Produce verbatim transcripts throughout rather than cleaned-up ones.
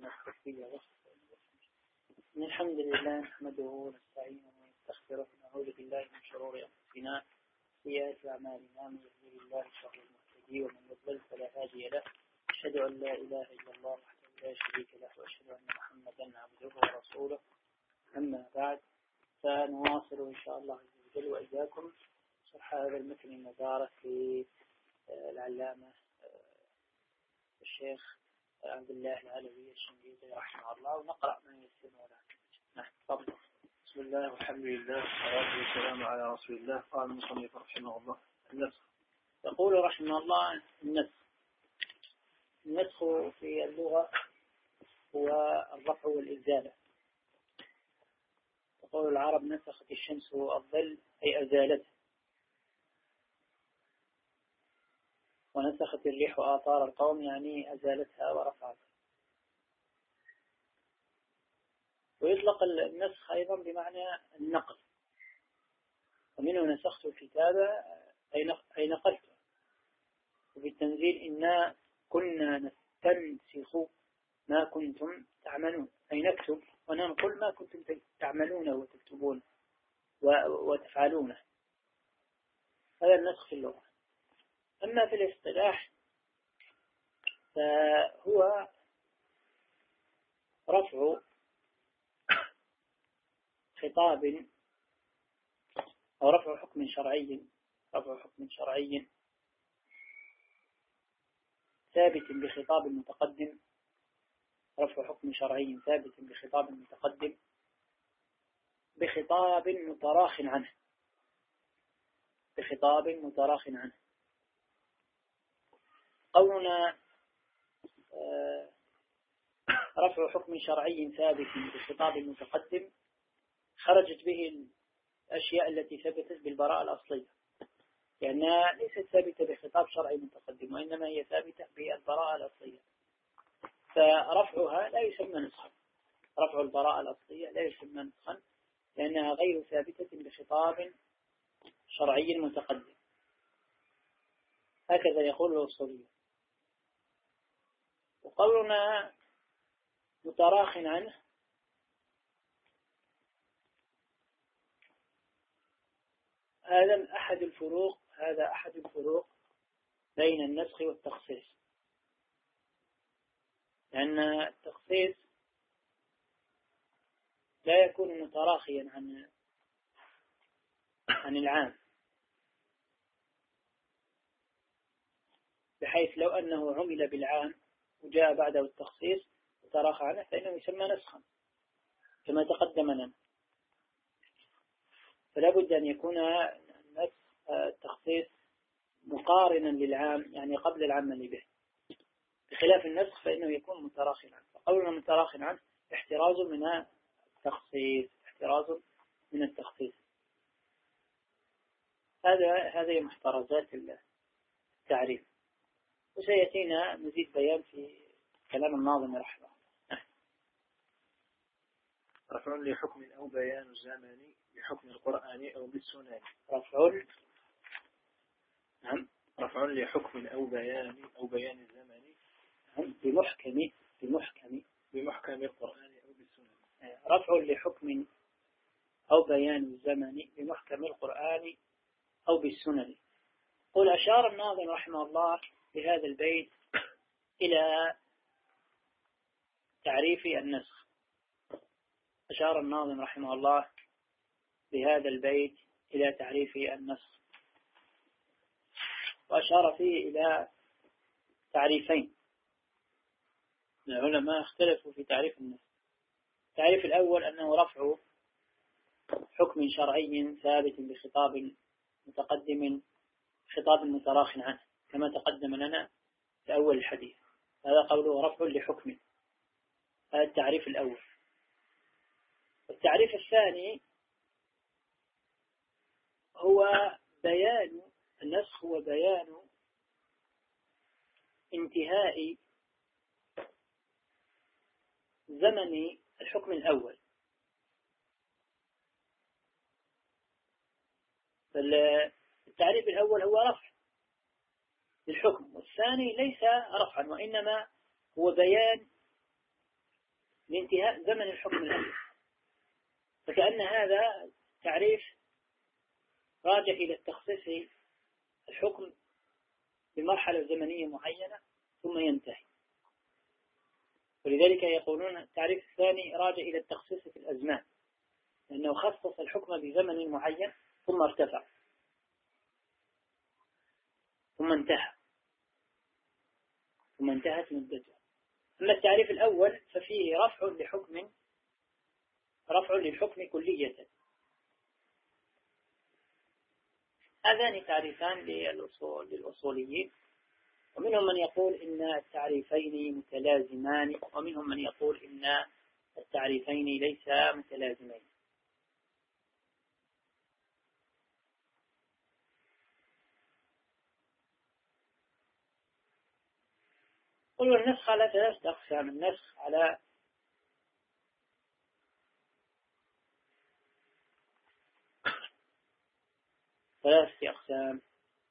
إن الحمد لله نحمده ونستعينه ونستغفره ونعوذ بالله من شرور أنفسنا وسيئات أعمالنا، من يهده الله فهو المهتدي ومن يضلل فلا هادي له. أشهد أن لا إله إلا الله وحده لا شريك له وأشهد أن محمدا عبده ورسوله. أما بعد، فنواصل إن شاء الله عز وجل وإياكم شرح هذا المتن المبارك للعلامة الشيخ عبد الله العلوي الشنقيطي رحمه الله، ونقرأ ما يسر ولا نحن. تفضل. بسم الله والحمد لله والصلاة والسلام على رسول الله. قال المصنف رحمه الله: النسخ. يقول رحمه الله: النسخ. النسخ في اللغة هو الرفع والإزالة. تقول العرب: نسخت الشمس الظل، أي أزالته. ونسخت الريح آثار القوم، يعني أزالتها ورفعتها. ويطلق النسخ أيضا بمعنى النقل، ومنه نسخت الكتاب أي نقلته. وبالتنزيل: إنا كنا نستنسخ ما كنتم تعملون، أي نكتب وننقل ما كنتم تعملونه وتكتبون وتفعلونه. هذا النسخ في اللغة. أما في الاصطلاح فهو رفع خطاب أو رفع حكم شرعي رفع حكم شرعي ثابت بخطاب متقدم رفع حكم شرعي ثابت بخطاب متقدم بخطاب متراخ عنه بخطاب متراخ عنه قولنا رفع حكم شرعي ثابت بخطاب متقدم خرجت به الأشياء التي ثبتت بالبراءة الأصلية، لأنها ليست ثابتة بخطاب شرعي متقدم، وإنما هي ثابتة بالبراءة الأصلية. فرفعها لا يسمى نسخا، رفع البراءة الأصلية لا يسمى نسخا، لأنها غير ثابتة بخطاب شرعي متقدم. هكذا يقول الأصوليون. وقولنا متراخ عنه هذا أحد الفروق هذا أحد الفروق بين النسخ والتخصيص، لأن التخصيص لا يكون متراخيا عن عن العام، بحيث لو أنه عمل بالعام وجاء بعده التخصيص وتراخى عنه فإنه يسمى نسخا كما تقدم لنا. فلا بد أن يكون التخصيص مقارنا للعام، يعني قبل العمل به، بخلاف النسخ فإنه يكون متراخ عنه. فقولنا متراخ عنه احتراز من التخصيص احتراز من التخصيص هذا هذه محترزات التعريف، وسيأتينا مزيد بيان في كلام الناظم رحمه الله. رفع لحكم أو بيان زمني بحكم القرآن أو بالسنن. رفع نعم رفع لحكم أو بيان أو بيان زمني بمحكم بمحكم بمحكم القرآن أو بالسنن. رفع لحكم أو بيان الزمن بمحكم القرآن أو بالسنن. قل أشار الناظم رحمه الله بهذا البيت إلى تعريف النسخ. أشار الناظم رحمه الله بهذا البيت إلى تعريف النسخ، وأشار فيه إلى تعريفين. العلماء اختلفوا في تعريف النسخ. التعريف الأول أنه رفع حكم شرعي ثابت بخطاب متقدم خطاب متراخ عنه كما تقدم لنا في أول الحديث. هذا قوله رفع لحكم. هذا التعريف الأول. التعريف الثاني هو بيان النسخ هو بيان انتهاء زمن الحكم الأول. فالتعريف الأول هو رفع للحكم، والثاني ليس رفعا، وإنما هو بيان لانتهاء زمن الحكم الأول. فكأن هذا تعريف راجع إلى التخصيص الحكم بمرحلة زمنية معينة ثم ينتهي. ولذلك يقولون التعريف الثاني راجع إلى التخصيص في الأزمان، لأنه خصص الحكم بزمن معين ثم ارتفع ثم انتهى ثم انتهت مدته. أما التعريف الأول ففيه رفع لحكم رفع للحكم كلية. هذان تعريفان للأصول للأصوليين، ومنهم من يقول إن التعريفين متلازمان، ومنهم من يقول إن التعريفين ليس متلازمين. قلوا النسخ على ثلاثة أقسام. النسخ على ثلاثة أقسام.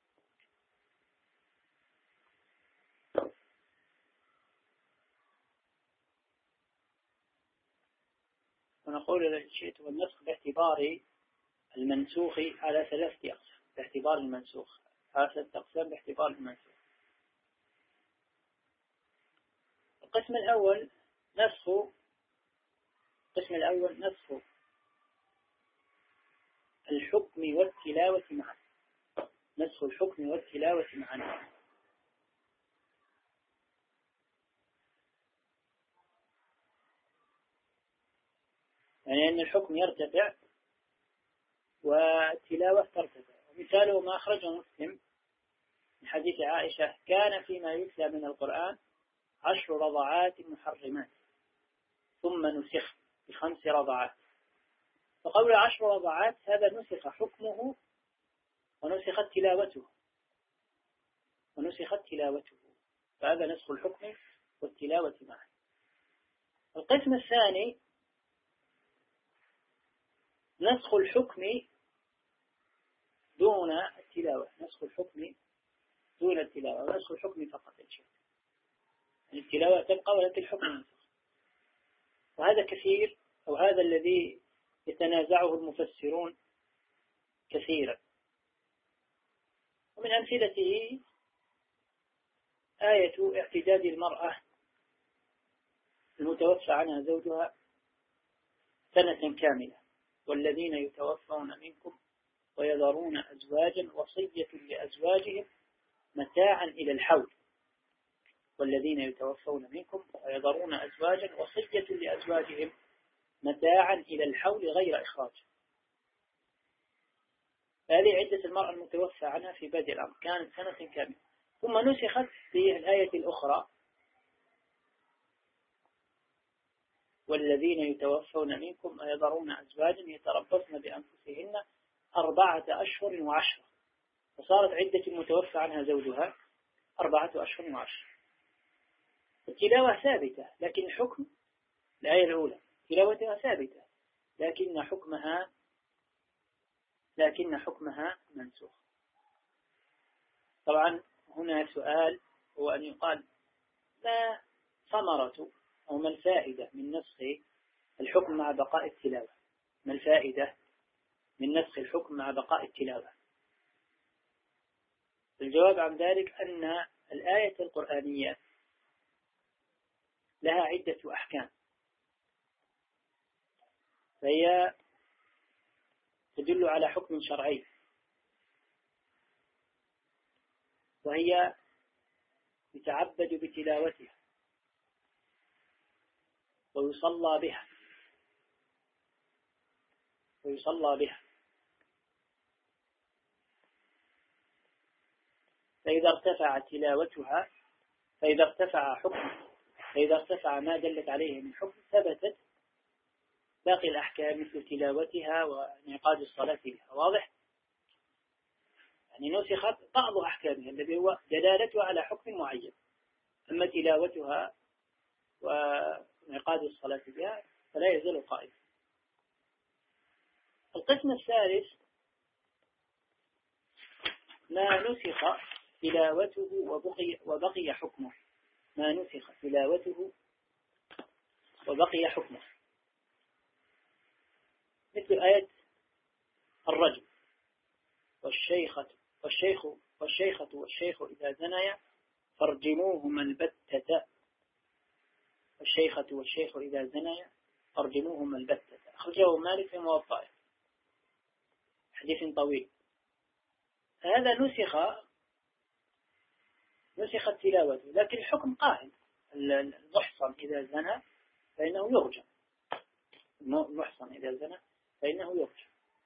ونقول إذا شئت النسخ باعتبار المنسوخ على ثلاثة أقسام، باعتبار المنسوخ على ثلاثة أقسام باعتبار المنسوخ. القسم الأول نسخ القسم الأول نسخ الحكم والتلاوة معا. نسخ الحكم والتلاوة معا. يعني أن الحكم يرتفع والتلاوة ترتفع. ومثاله ما أخرجه مسلم من حديث عائشة: كان فيما يتلى من القرآن عشر رضعات محرمات ثم نسخ بخمس رضعات. فقول عشر رضعات هذا نسخ حكمه ونسخت تلاوته ونسخت تلاوته فهذا نسخ الحكم والتلاوة معا. القسم الثاني نسخ الحكم دون التلاوة. نسخ الحكم دون التلاوة ونسخ الحكم فقط الشيء. يعني التلاوة تبقى ولكن الحكم ينسخ. وهذا كثير، أو هذا الذي يتنازعه المفسرون كثيرا. ومن أمثلته آية اعتداد المرأة المتوفى عنها زوجها سنة كاملة: والذين يتوفون منكم ويذرون أزواجا وصية لأزواجهم متاعا إلى الحول. والذين يتوفون منكم ويذرون أزواجا وصية لأزواجهم متاعا إلى الحول غير إخراج. هذه عدة المرأة المتوفى عنها في بدء الأمر كانت سنة كاملة، ثم نسخت في الآية الأخرى: والذين يتوفون منكم ويذرون أزواجا يتربصن بأنفسهن أربعة أشهر وعشرة. فصارت عدة المتوفى عنها زوجها أربعة أشهر وعشرة. التلاوة ثابتة، لكن الحكم الآية الأولى تلاوتها ثابتة، لكن حكمها لكن حكمها منسوخ. طبعا هنا سؤال، هو أن يقال: ما ثمرة أو ما الفائدة من نسخ الحكم مع بقاء التلاوة؟ ما الفائدة من نسخ الحكم مع بقاء التلاوة؟ الجواب عن ذلك أن الآية القرآنية لها عدة أحكام، فهي تدل على حكم شرعي، وهي يتعبد بتلاوتها ويصلى بها ويصلى بها فإذا ارتفع تلاوتها فإذا ارتفع حكم فإذا ارتفع ما دلت عليه من حكم ثبتت باقي الأحكام مثل تلاوتها وانعقاد الصلاة بها. واضح؟ يعني نسخت بعض أحكامها الذي هو دلالتها على حكم معين، أما تلاوتها وانعقاد الصلاة بها فلا يزال قائما. القسم الثالث ما نسخ تلاوته وبقي, وبقي حكمه. ما نسخ تلاوته وبقي حكمه، مثل آية الرجل والشيخة والشيخ والشيخة والشيخ إذا زنيا فارجموهما البتة، والشيخة والشيخ إذا زنيا فارجموهما البتة، أخرجه مالك في موطئه، حديث طويل. هذا نسخ نسخت تلاوته، لكن الحكم قائم. المحصن إذا زنى فإنه يرجم، المحصن إذا زنى فإنه يرجم.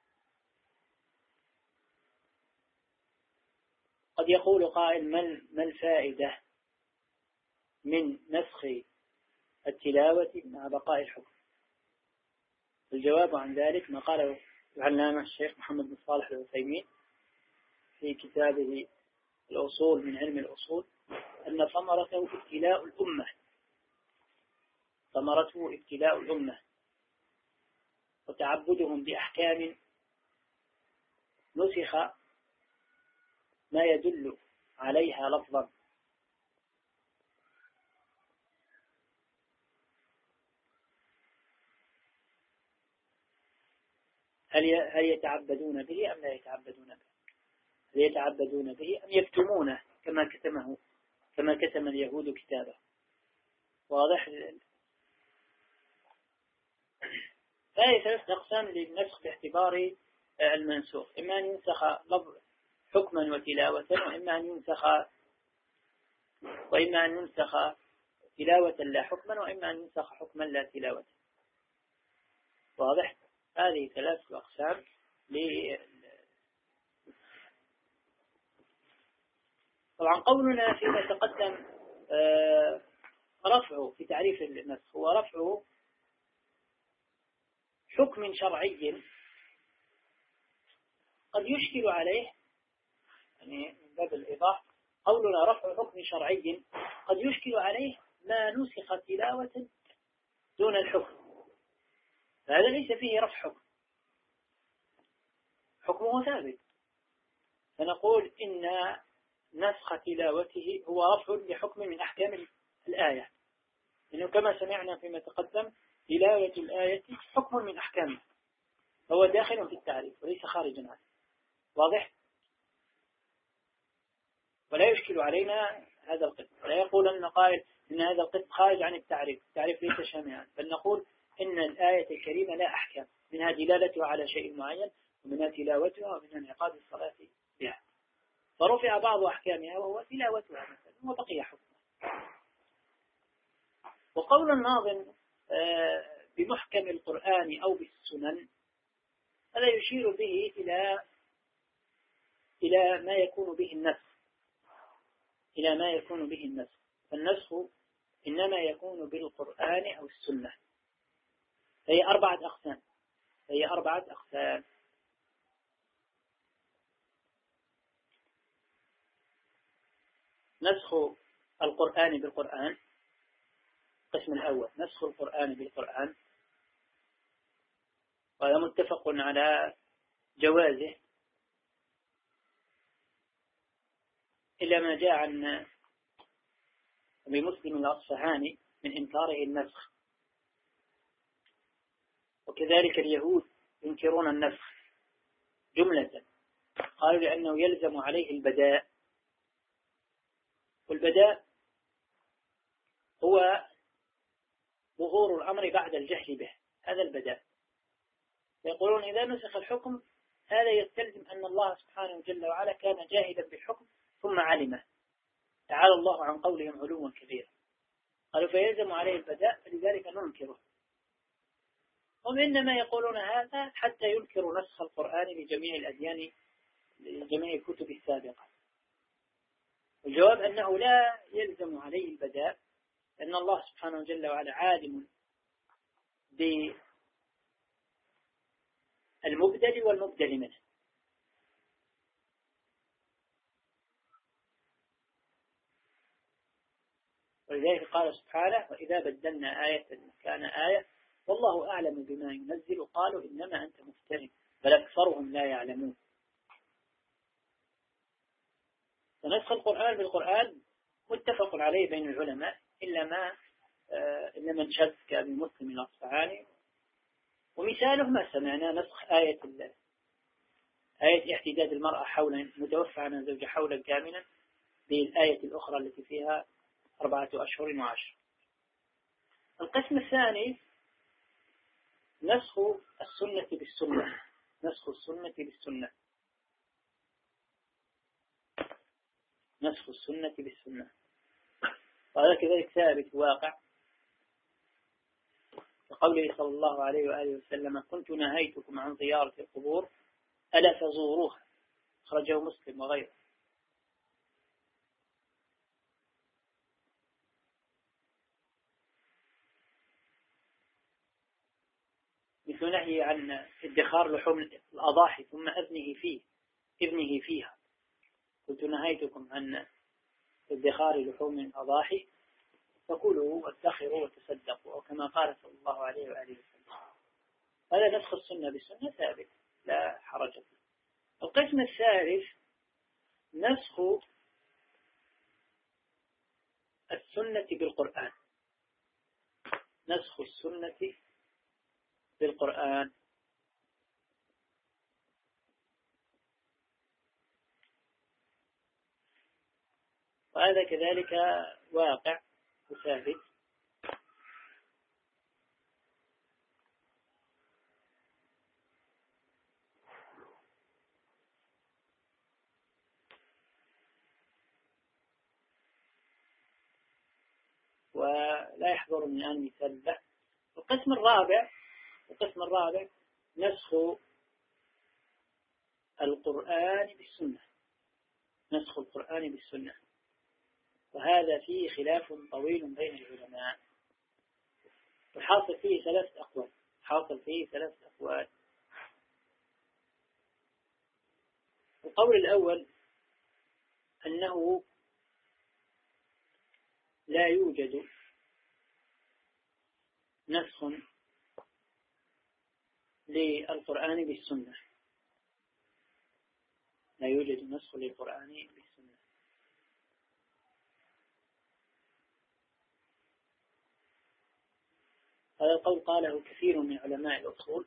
قد يقول قائل ما الفائدة من نسخ التلاوة مع بقاء الحكم؟ الجواب عن ذلك ما قاله العلامة الشيخ محمد بن صالح العثيمين في كتابه الأصول من علم الأصول، أن ثمرته ابتلاء الأمة، ثمرته ابتلاء الأمة وتعبدهم بأحكام نسخ ما يدل عليها لفظا، هل هل يتعبدون به أم لا يتعبدون به؟ هل يتعبدون به أم يكتمونه كما كتمه كما كتم اليهود كتابه؟ واضح. فهي ثلاث أقسام للنسخ باعتبار المنسوخ، إما أن ينسخ لفظ حكما وتلاوة، وإما أن ينسخ وإما أن ينسخ تلاوة لا حكما، وإما أن ينسخ حكما لا تلاوة. واضح. هذه ثلاث أقسام. طبعا قولنا فيما تقدم رفعه في تعريف النسخ هو رفعه حكم شرعي قد يشكل عليه، يعني من باب الإيضاح قولنا رفع حكم شرعي قد يشكل عليه ما نسخ تلاوة دون الحكم، فهذا ليس فيه رفع حكم، حكمه ثابت، فنقول إن نسخ تلاوته هو رفع لحكم من أحكام الآية، لأنه كما سمعنا فيما تقدم تلاوة الآية حكم من أحكامه، فهو داخل في التعريف وليس خارجا عنه. واضح. ولا يشكل علينا هذا القسم، ولا يقول أن قائل إن هذا القسم خارج عن التعريف، التعريف ليس شامعا، بل نقول إن الآية الكريمة لا أحكام، منها دلالتها على شيء معين، ومنها تلاوتها، ومنها انعقاد الصلاة بها، فرفع بعض أحكامها وهو تلاوتها مثلا وبقي حكمها. وقول الناظم بمحكم القرآن أو بالسنن هذا يشير به إلى إلى ما يكون به النسخ، إلى ما يكون به النسخ، فالنسخ إنما يكون بالقرآن أو السنة، فهي أربعة أقسام، فهي أربعة أقسام. نسخ القرآن بالقرآن، القسم الأول نسخ القرآن بالقرآن، وهذا متفق على جوازه إلا ما جاء عن أبي مسلم الأصفهاني من إنكاره النسخ، وكذلك اليهود ينكرون النسخ جملة، قالوا لأنه يلزم عليه البداء، والبداء هو ظهور الأمر بعد الجهل به، هذا البداء. يقولون إذا نسخ الحكم هذا يستلزم أن الله سبحانه جل وعلا كان جاهلا بالحكم ثم علمه، تعالى الله عن قولهم علوا كبيرا، قالوا فيلزم عليه البداء، فلذلك ننكره. هم إنما يقولون هذا حتى ينكروا نسخ القرآن لجميع الأديان لجميع الكتب السابقة. الجواب أنه لا يلزم عليه البداء، لأن الله سبحانه جل وعلا عالم بالمبدل والمبدل منه، ولذلك قال سبحانه وإذا بدلنا آية مكان آية والله أعلم بما ينزل قالوا إنما أنت مفتر بل أكثرهم لا يعلمون. فنسخ القرآن بالقرآن متفق عليه بين العلماء، إلا ما إنما انشد كأبي مسلم الأصفهاني. ومثاله ما سمعنا نسخ آية آية احتداد المرأة حولا متوفى عنها زوجها حولا كاملا بالآية الأخرى التي فيها أربعة أشهر وعشر. القسم الثاني نسخ السنة بالسنة، نسخ السنة بالسنة، نسخ السنة بالسنة، وهذا كذلك ثابت واقع كقوله صلى الله عليه وآله وسلم: كنت نهيتكم عن زيارة القبور ألا فزوروها، أخرجه مسلم وغيره. مثل نهي عن ادخار لحوم الأضاحي ثم أذنه فيه ابنه فيها، كنت نهيتكم عن ادخار لحوم الأضاحي فكلوا وادخروا وتصدقوا، وكما قال صلى الله عليه وآله وسلم. هذا نسخ السنة بالسنة ثابت لا حرج فيه. القسم الثالث نسخ السنة بالقرآن، نسخ السنة بالقرآن. وهذا كذلك واقع وثابت. ولا يحضرني الآن مثال له. القسم الرابع القسم الرابع نسخ القرآن بالسنة، نسخ القرآن بالسنة، وهذا فيه خلاف طويل بين العلماء، والحاصل فيه ثلاث أقوال، حاصل فيه ثلاث أقوال. القول الأول أنه لا يوجد نسخ للقرآن بالسنة، لا يوجد نسخ للقرآن بالسنة. هذا القول قاله كثير من علماء الأصول،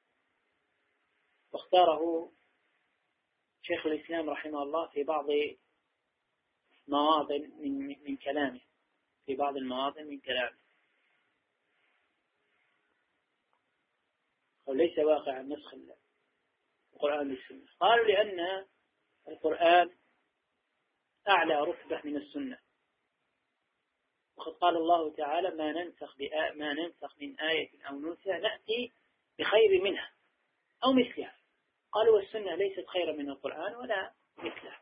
واختاره شيخ الإسلام رحمه الله في بعض مواضع من من كلامه في بعض المواضع من كلامه وليس واقع نسخ القرآن بالسنة. قالوا لأن القرآن أعلى رتبة من السنة، وقد قال الله تعالى: ما ننسخ ما ننسخ من آية أو ننسها نأتي بخير منها أو مثلها. قالوا والسنة ليست خيرا من القرآن ولا مثلها.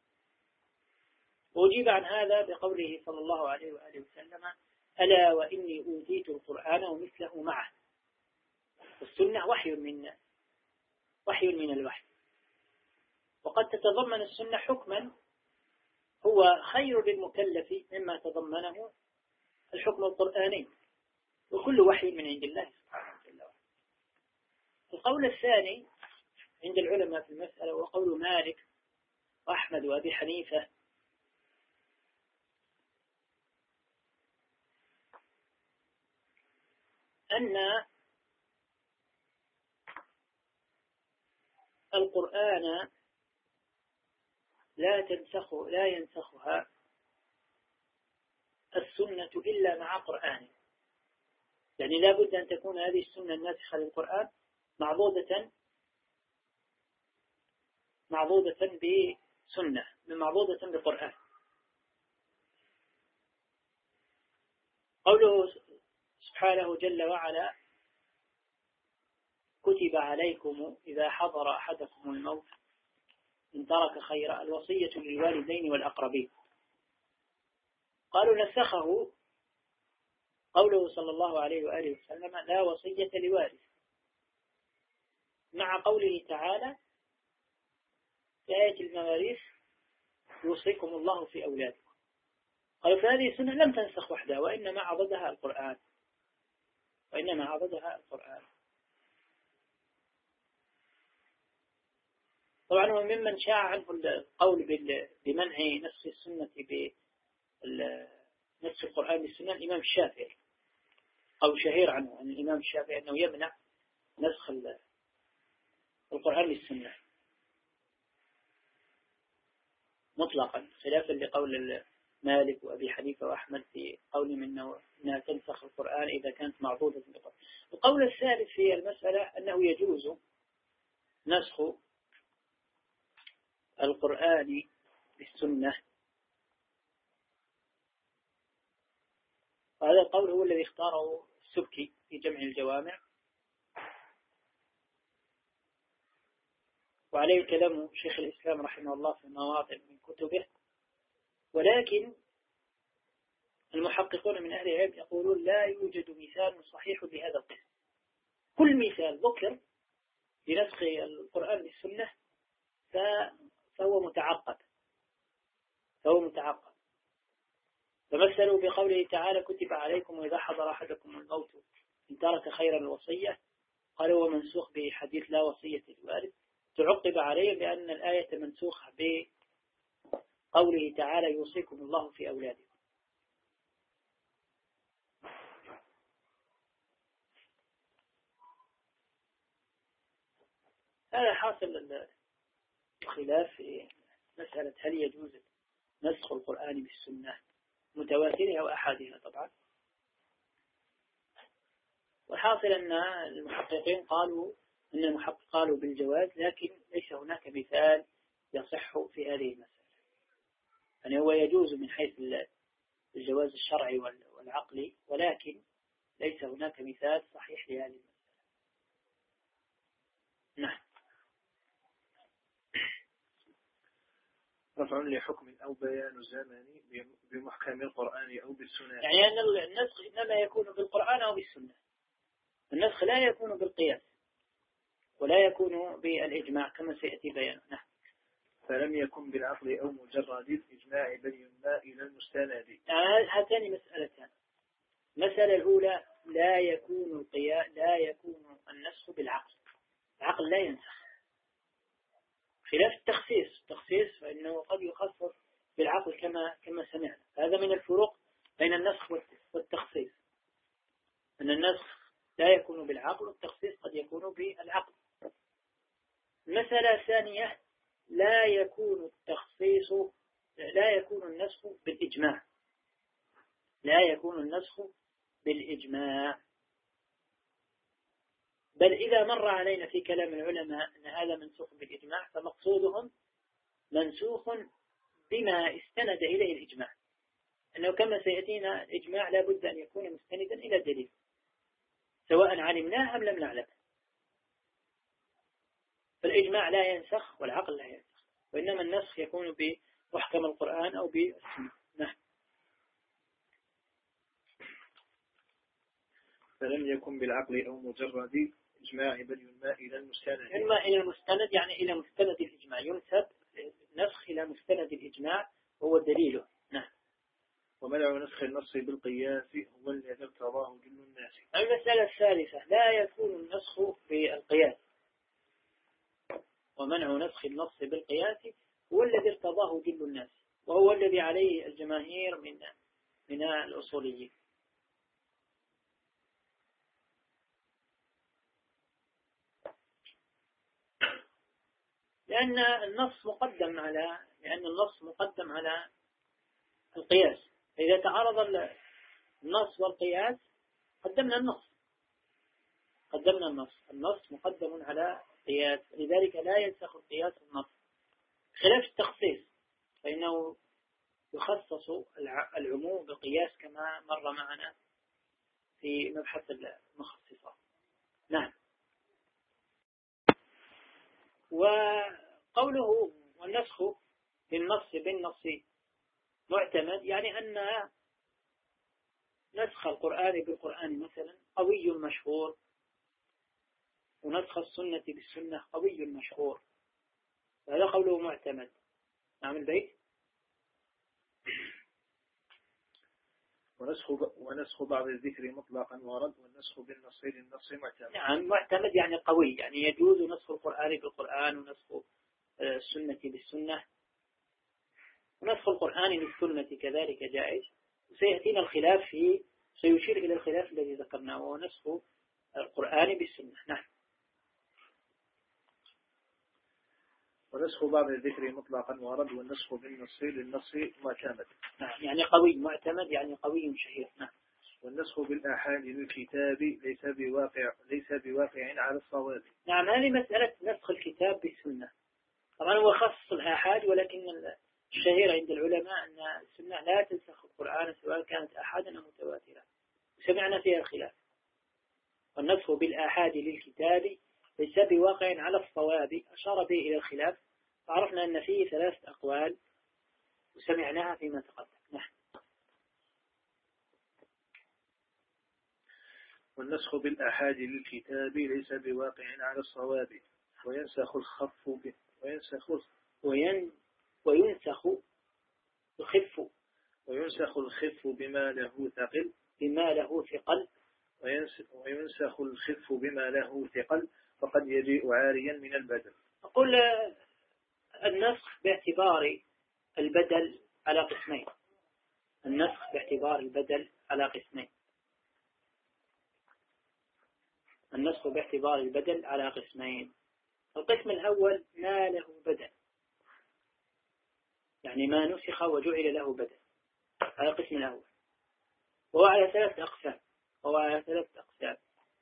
وأجيب عن هذا بقوله صلى الله عليه وآله وسلم: ألا وإني أوتيت القرآن ومثله معه. السنة وحي من وحي من الوحي، وقد تتضمن السنة حكما هو خير للمكلف مما تضمنه الحكم القرآني، وكل وحي من عند الله سبحانه وتعالى. القول الثاني عند العلماء في المسألة وقول مالك وأحمد وأبي حنيفة أن القرآن لا تنسخ لا ينسخها السنة إلا مع قرآن، يعني لا بد أن تكون هذه السنة الناسخة للقرآن معضودة معضودة بسنة معضودة بقرآن. قوله سبحانه جل وعلا: كتب عليكم إذا حضر أحدكم الموت إن ترك خيرا الوصية للوالدين والأقربين. قالوا نسخه قوله صلى الله عليه وآله وسلم: لا وصية لوارث، مع قوله تعالى في آية المواريث: يوصيكم الله في أولادكم. قالوا فهذه السنة لم تنسخ وحدها، وإنما عضدها القرآن وإنما عضدها القرآن. طبعا وممن شاع عنه القول بمنع نسخ السنة بنسخ القرآن بالسنة الإمام الشافعي أو شهير عنه عن الإمام الشافعي أنه يمنع نسخ القرآن بالسنة مطلقا، خلافا لقول مالك وأبي حنيفة وأحمد في قولهم إنه أنها تنسخ القرآن إذا كانت معضودة بالقرآن. القول الثالث في المسألة أنه يجوز نسخ القرآن بالسنة، وهذا القول هو الذي اختاره السبكي في جمع الجوامع، وعليه كلام شيخ الإسلام رحمه الله في مواضع من كتبه. ولكن المحققون من أهل العلم يقولون لا يوجد مثال صحيح لهذا القسم. كل مثال ذكر لنسخ القرآن بالسنة فهو متعقد فهو متعقد فمثلوا بقوله تعالى: كتب عليكم وإذا حضر أحدكم الموت إن ترك خيرا الوصية، قالوا ومنسوخ بحديث لا وصية للوارث. تعقب عليه بأن الآية منسوخة بقوله تعالى: يوصيكم الله في أولادكم. هذا حاصل الخلاف في مسألة هل يجوز نسخ القرآن بالسنة متواترها وأحادها طبعا. والحاصل أن المحققين قالوا أن المحقق قالوا بالجواز، لكن ليس هناك مثال يصح في هذه المسألة. يعني هو يجوز من حيث الجواز الشرعي والعقلي، ولكن ليس هناك مثال صحيح لهذه المسألة. نعم. رفع لحكم أو بيان زمني بمحكم القرآن أو بالسنة. يعني أن النسخ إنما يكون بالقرآن أو بالسنة. النسخ لا يكون بالقياس ولا يكون بالإجماع كما سيأتي بيانه. نعم. فلم يكن بالعقل أو مجرد الإجماع بل ينمى إلى المستند. هاتان مسألتان. المسألة الأولى لا يكون القياس لا يكون النسخ بالعقل. العقل لا ينسخ، خلاف التخصيص. التخصيص فإنه قد يخصص بالعقل كما كما سمعنا. هذا من الفروق بين النسخ والتخصيص، أن النسخ لا يكون بالعقل والتخصيص قد يكون بالعقل. المسألة الثانية لا يكون التخصيص لا يكون النسخ بالإجماع لا يكون النسخ بالإجماع بل إذا مر علينا في كلام العلماء أن هذا منسوخ بالإجماع فمقصودهم منسوخ بما استند إليه الإجماع، أنه كما سيأتينا الإجماع لا بد أن يكون مستندا إلى دليل سواء علمناه أم لم نعلم. فالإجماع لا ينسخ والعقل لا ينسخ، وإنما النسخ يكون بمحكم القرآن أو بالسنة. نعم. فلم يكن بالعقل أو مجرد إجماع بل ينمى إلى المستند. ينمى إلى المستند يعني إلى مستند الإجماع، ينسب النسخ إلى مستند الإجماع وهو دليله. نعم. ومنع نسخ النص بالقياس هو الذي ارتضاه جل الناس. المسألة الثالثة لا يكون النسخ بالقياس. ومنع نسخ النص بالقياس هو الذي ارتضاه جل الناس، وهو الذي عليه الجماهير من من الأصوليين. لأن النص مقدم على لأن النص مقدم على القياس. إذا تعارض النص والقياس قدمنا النص قدمنا النص النص مقدم على القياس، لذلك لا ينسخ القياس النص، خلاف التخصيص فإنه يخصص العموم بالقياس كما مر معنا في مبحث المخصصات. نعم. وقوله والنسخ بالنص بالنص معتمد يعني أن نسخ القرآن بالقرآن مثلا قوي مشهور، ونسخ السنة بالسنة قوي مشهور، هذا قوله معتمد. نعم. البيت ونسخ ونسخ بعض الذكر مطلقا ورد، والنسخ بالنص للنص معتمد. نعم. معتمد يعني قوي، يعني يجوز نسخ القرآن بالقرآن ونسخ السنة بالسنة، ونسخ القرآن بالسنة كذلك جائز. وسيأتينا الخلاف في سيشير إلى الخلاف الذي ذكرناه وهو نسخ القرآن بالسنة. نعم. ونسخ بعض الذكر مطلقا ورد، والنسخ بالنص للنص معتمد. نعم، يعني قوي معتمد، يعني قوي شهير. نعم. والنسخ بالآحاد للكتاب ليس بواقع ليس بواقع على الصواب. نعم، هذه مسألة نسخ الكتاب بالسنة. طبعا هو خص الآحاد، ولكن الشهير عند العلماء أن السنة لا تنسخ القرآن سواء كانت آحادا أو متواترة، سمعنا فيها الخلاف. والنسخ بالآحاد للكتاب ليس بواقع على الصواب أشار به إلى الخلاف، فعرفنا أن فيه ثلاث أقوال وسمعناها فيما تقدم. نعم. والنسخ بالآحاد للكتاب ليس بواقع على الصواب، وينسخ الخف به وينسخ وين وينسخ الخف وينسخ الخف بما له ثقل بما له ثقل وينسخ الخف بما له ثقل فقد يجيء عاريا من البدل. أقول النسخ باعتبار البدل على قسمين. النسخ باعتبار البدل على قسمين. النسخ باعتبار البدل على قسمين. القسم الأول ما له بدل، يعني ما نسخ وجعل له بدل، هذا القسم الأول، وهو على ثلاث أقسام وهو على ثلاث أقسام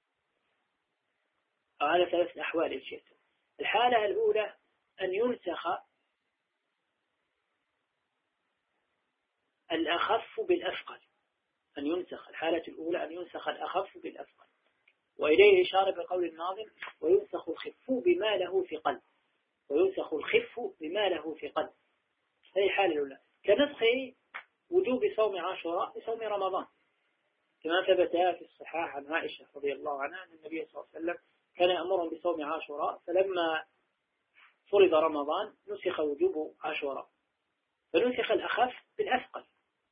أو على ثلاث أحوال إن شئتم. الحالة الأولى أن ينسخ الأخف بالأثقل. أن ينسخ الحالة الأولى أن ينسخ الأخف بالأثقل، وإليه إشارة بقول الناظم وينسخ الخف بما له ثقل. وينسخ الخف بما له ثقل، هذه الحالة الأولى، كنسخ وجوب صوم عاشوراء بصوم رمضان، كما ثبت في الصحاح عن عائشة رضي الله عنها أن النبي صلى الله عليه وسلم كان يأمرهم بصوم عاشوراء، فلما فرض رمضان نسخ وجوب عاشوراء، فنسخ الأخف بالأثقل.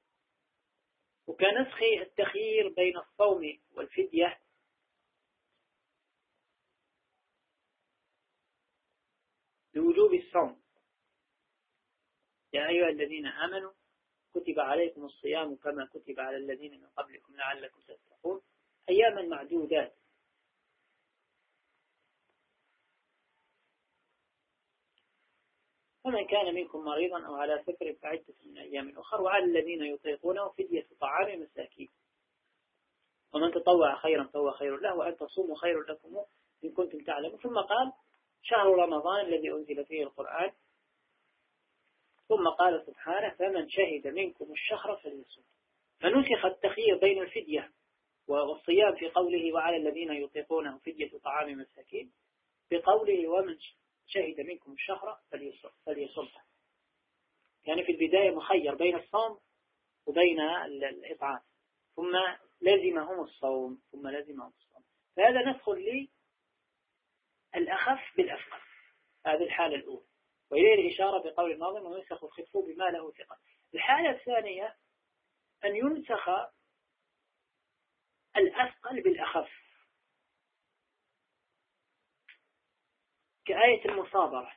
وكنسخ التخيير بين الصوم والفدية بوجوب الصوم، يا أيها الذين آمنوا كتب عليكم الصيام كما كتب على الذين من قبلكم لعلكم تتقون أياما معدودات. فمن كان منكم مريضا أو على سفر فعدة من أيام أخر، وعلى الذين يطيقونه فدية طعام مساكين، ومن تطوع خيرا فهو خير له وأن تصوموا خير لكم إن كنتم تعلمون. ثم قال شهر رمضان الذي أنزل فيه القرآن، ثم قال سبحانه فمن شهد منكم الشهر فليصوم. فنسخ التخيير بين الفدية والصيام في قوله وعلى الذين يطيقونه فدية طعام مساكين بقوله ومن شهد منكم الشهر فليصوم. يعني في البداية مخير بين الصوم وبين الإطعام، ثم لزمهم الصوم ثم لزمهم الصوم. فهذا نسخ لي الأخف بالأثقل، هذه الحالة الأولى، وإليه الإشارة بقول الناظم وينسخ الخف بما له ثقل. الحالة الثانية أن ينسخ الأثقل بالأخف، كآية المصابرة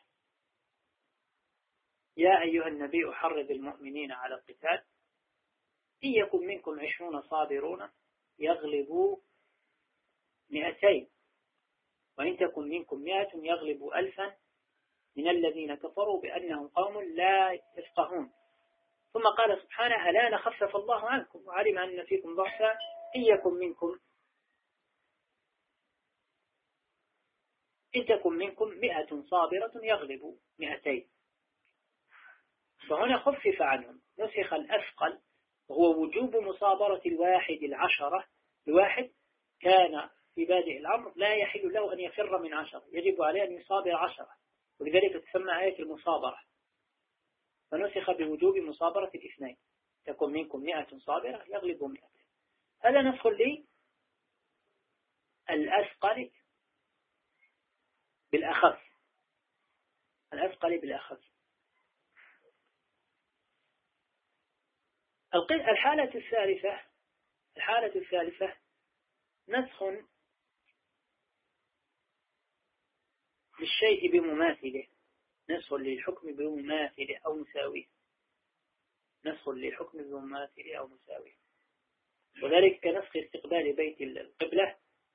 يا أيها النبي حرض المؤمنين على القتال إن يكن منكم عشرون صابرون يغلبوا مئتين وإن تكن منكم مئة يغلبوا ألفا من الذين كفروا بأنهم قوم لا يفقهون. ثم قال سبحانه ألا نخفف الله عنكم وعلم أن فيكم ضعفا إن يكن منكم إن تكن منكم مئة صابرة يغلبوا مئتين. فهنا خفف عنهم، نسخ الأثقل وهو وجوب مصابرة الواحد العشرة. الواحد كان في بادئ الأمر لا يحل له أن يفر من عشرة، يجب عليه أن يصابر عشرة، ولذلك تسمى آية المصابرة. فنسخ بوجوب مصابرة الاثنين، تكون منكم مئة صابرة يغلبوا مئتين. هذا نسخ لي الأثقل بالأخف، الأثقل بالأخف. الحالة الثالثة الحالة الثالثة نسخ للشيء بمماثله، نسخ للحكم بمماثله أو مساويه، نسخ للحكم بمماثله أو مساويه. وذلك كنسخ استقبال بيت القبلة.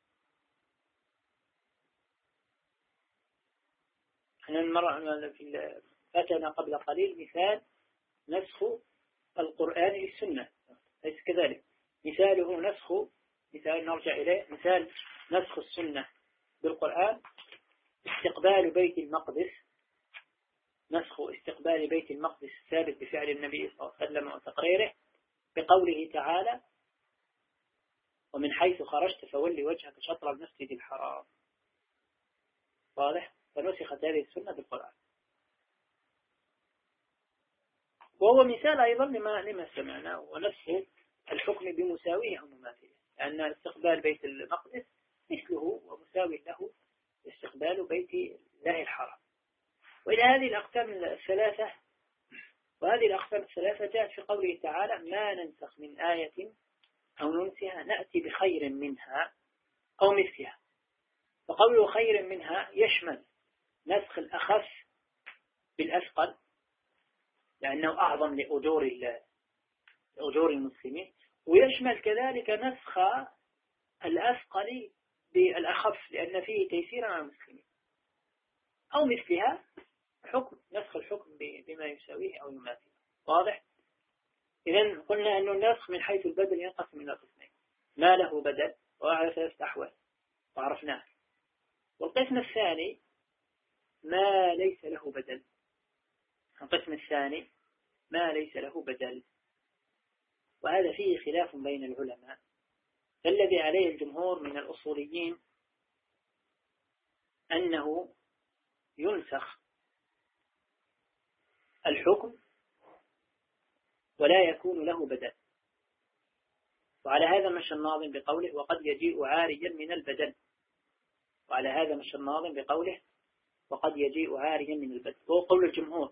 احنا المرة في فاتنا قبل قليل مثال نسخ القرآن للسنة، ليس كذلك؟ مثاله نسخ مثال نرجع إليه مثال نسخ السنة بالقرآن استقبال بيت المقدس، نسخ استقبال بيت المقدس الثابت بفعل النبي صلى الله عليه وسلم وتقريره بقوله تعالى: ومن حيث خرجت فولي وجهك شطر المسجد الحرام. واضح؟ فنسخت هذه السنة بالقرآن، وهو مثال أيضا لما لما سمعنا، ونفس الحكم بمساويه أو مماثله، لأن استقبال بيت المقدس مثله ومساوي له استقبال بيت الله الحرام. وإلى هذه الأقسام الثلاثة وهذه الأقسام الثلاثة جاءت في قوله تعالى: ما ننسخ من آية أو ننسها نأتي بخير منها أو مثلها. فقوله خير منها يشمل نسخ الأخف بالأثقل لأنه أعظم لأجور لأجور المسلمين، ويشمل كذلك نسخ الأثقل بالأخف لأن فيه تيسيرا على المسلمين، أو مثلها حكم نسخ الحكم بما يساويه أو يماثله. واضح؟ إذن قلنا أن النسخ من حيث البدل ينقسم إلى قسمين: ما له بدل وعلى ثلاثة أحوال وعرفناه، والقسم الثاني ما ليس له بدل. القسم الثاني ما ليس له بدل، وهذا فيه خلاف بين العلماء. فالذي عليه الجمهور من الأصوليين أنه ينسخ الحكم ولا يكون له بدل، وعلى هذا مشى الناظم بقوله: وقد يجيء عاريا من البدل. وعلى هذا مشى الناظم بقوله: وقد يجيء عاريا من البدل، هو قول الجمهور.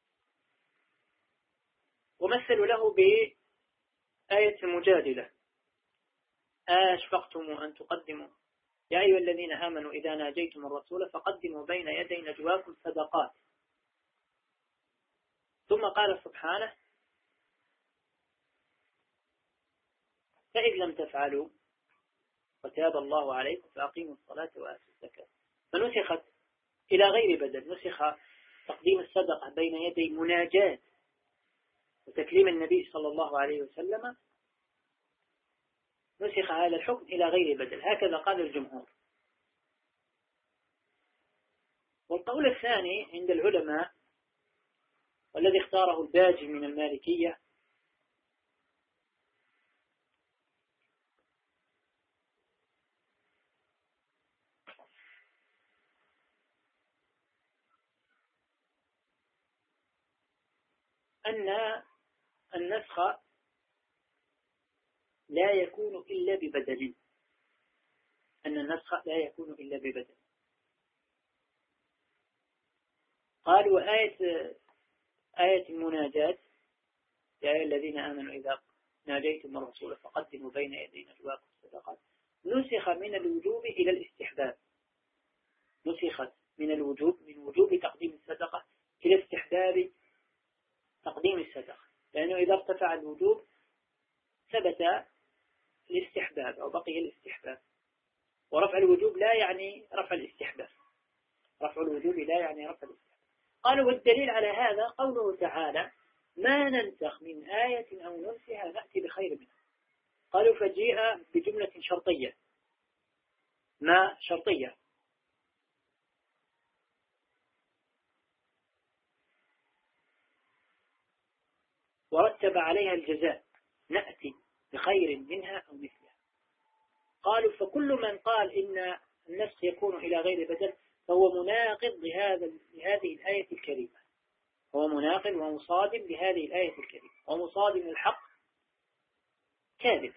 ومثلوا له بآية المجادلة: أشفقتم أن تقدموا يا أيها الذين آمنوا إذا ناجيتم الرسول فقدموا بين يدي نجواكم صدقات. ثم قال سبحانه: فإذ لم تفعلوا وتاب الله عليكم فأقيموا الصلاة وآتوا الزكاة. فنسخت إلى غير بدل، نسخ تقديم الصدقة بين يدي مناجاة وتكليم النبي صلى الله عليه وسلم، نسخ هذا الحكم إلى غير بدل. هكذا قال الجمهور. والقول الثاني عند العلماء والذي اختاره الباجي من المالكية أن النسخ لا يكون إلا ببدل، أن النسخ لا يكون إلا ببدل. قالوا: وآية آية المناجاة يا أيها الذين آمنوا إذا ناجيتم الرسول فقدموا بين يدي نجواكم الصدقات، نسخ من الوجوب إلى الاستحباب، نسخت من الوجوب من وجوب تقديم الصدقة إلى استحباب تقديم الصدقة، لأنه إذا ارتفع الوجوب ثبت الاستحباب أو بقي الاستحباب، ورفع الوجوب لا يعني رفع الاستحباب، رفع الوجوب لا يعني رفع الاستحباب. قالوا: والدليل على هذا قوله تعالى: ما ننسخ من آية أو ننسها نأتي بخير منها. قالوا: فجيء بجملة شرطية، ما شرطية، ورتب عليها الجزاء: نأتي بخير منها أو مثلها. قالوا: فكل من قال إن النسخ يكون إلى غير بدل فهو مناقض لهذا لهذه الآية الكريمة، هو مناقض ومصادم لهذه الآية الكريمة، ومصادم الحق كاذب،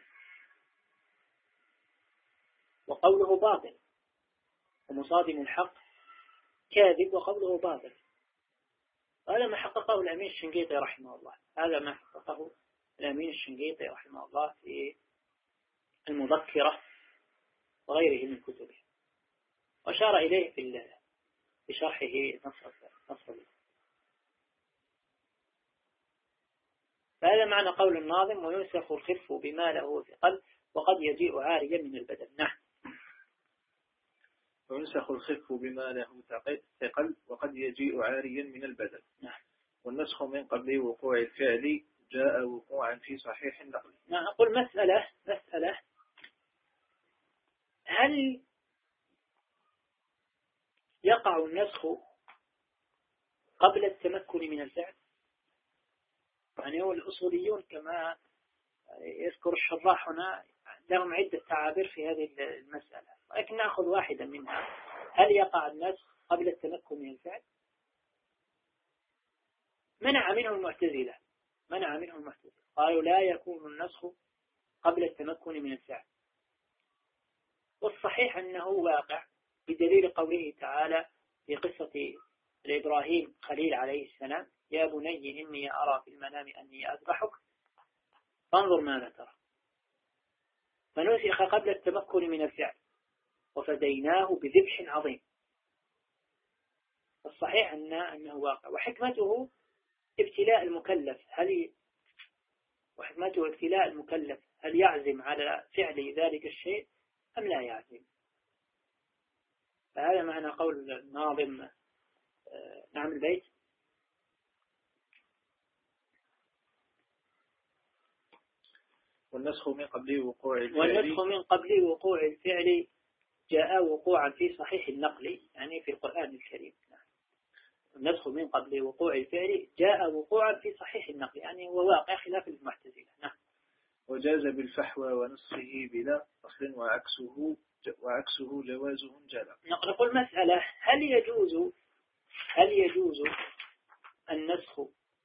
وقوله باطل، ومصادم الحق كاذب وقوله باطل. هذا ما حققه الأمين الشنقيطي رحمه الله، هذا ما حققه الأمين الشنقيطي رحمه الله في المذكرة وغيره من كتبه، وأشار إليه في شرحه نصر نصر فهذا معنى قول الناظم: وينسخ الخف بما له ثقل وقد يجيء عاريا من البدل. نعم. وينسخ الخف بما له ثقل وقد يجيء عاريا من البدل. نعم. والنسخ من قبل وقوع الفعل جاء وقوعا في صحيح النقل. نعم. أقول مسألة مسألة هل يقع النسخ قبل التمكن من الفعل؟ يعني هو الأصوليون كما يذكر الشراح هنا لهم عدة تعابير في هذه المسألة، لكن نأخذ واحدا منها. هل يقع النسخ قبل التمكن من الفعل؟ منع منه المعتزلة منع منه المعتزلة قالوا لا يكون النسخ قبل التمكن من الفعل. والصحيح أنه واقع بدليل قوله تعالى في قصة إبراهيم خليل عليه السلام: يا بني إني أرى في المنام أني أذبحك فانظر ماذا ترى. فنسخ قبل التمكن من الفعل وفديناه بذبح عظيم. الصحيح أن أنه واقع، وحكمته ابتلاء المكلف هل وحكمته ابتلاء المكلف هل يعزم على فعل ذلك الشيء أم لا يعزم. فهذا معنى قول الناظم. نعم البيت. والنسخ من قبل وقوع الفعل والنسخ من قبل وقوع الفعل جاء وقوعا في صحيح النقل، يعني في القرآن الكريم. النسخ من قبل وقوع الفعل جاء وقوعا في صحيح النقل، يعني هو واقع خلاف المعتزلة. نعم. وجاز بالفحوى ونسخه بلا أصل وعكسه وعكسه جوازه جلا. نقول مسألة: هل يجوز هل يجوز النسخ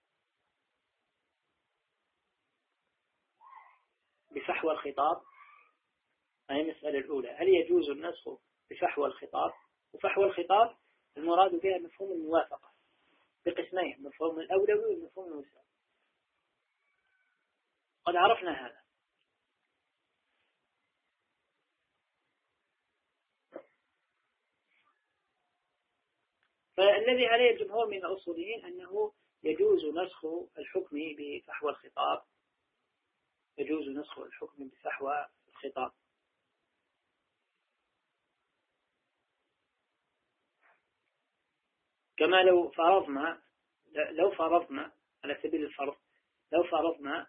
بفحوى الخطاب؟ هذه المسألة الأولى. هل يجوز النسخ بفحوى الخطاب؟ وفحوى الخطاب المراد بها مفهوم الموافقة بقسمين: مفهوم الأولوي ومفهوم المساوي. قد عرفنا هذا. فالذي عليه الجمهور من الأصوليين أنه يجوز نسخ الحكم بفحوى الخطاب يجوز نسخ الحكم بفحوى الخطاب. كما لو فرضنا لو فرضنا على سبيل الفرض لو فرضنا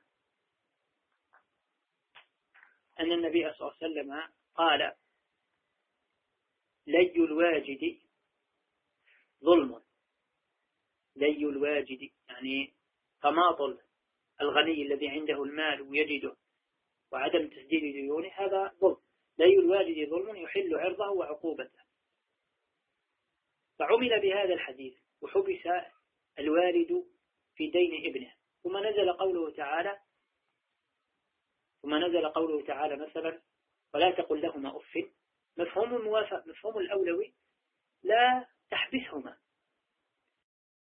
أن النبي صلى الله عليه وسلم قال: لي الواجد ظلم. لي الواجد يعني تماطل الغني الذي عنده المال ويجده وعدم تسديد ديونه، هذا ظلم. لي الواجد ظلم يحل عرضه وعقوبته. فعمل بهذا الحديث وحبس الوالد في دين ابنه، ثم نزل قوله تعالى ثم نزل قوله تعالى مثلا: ولا تقل لهما أف. مفهوم الموافق مفهوم الأولوي لا تحبسهما،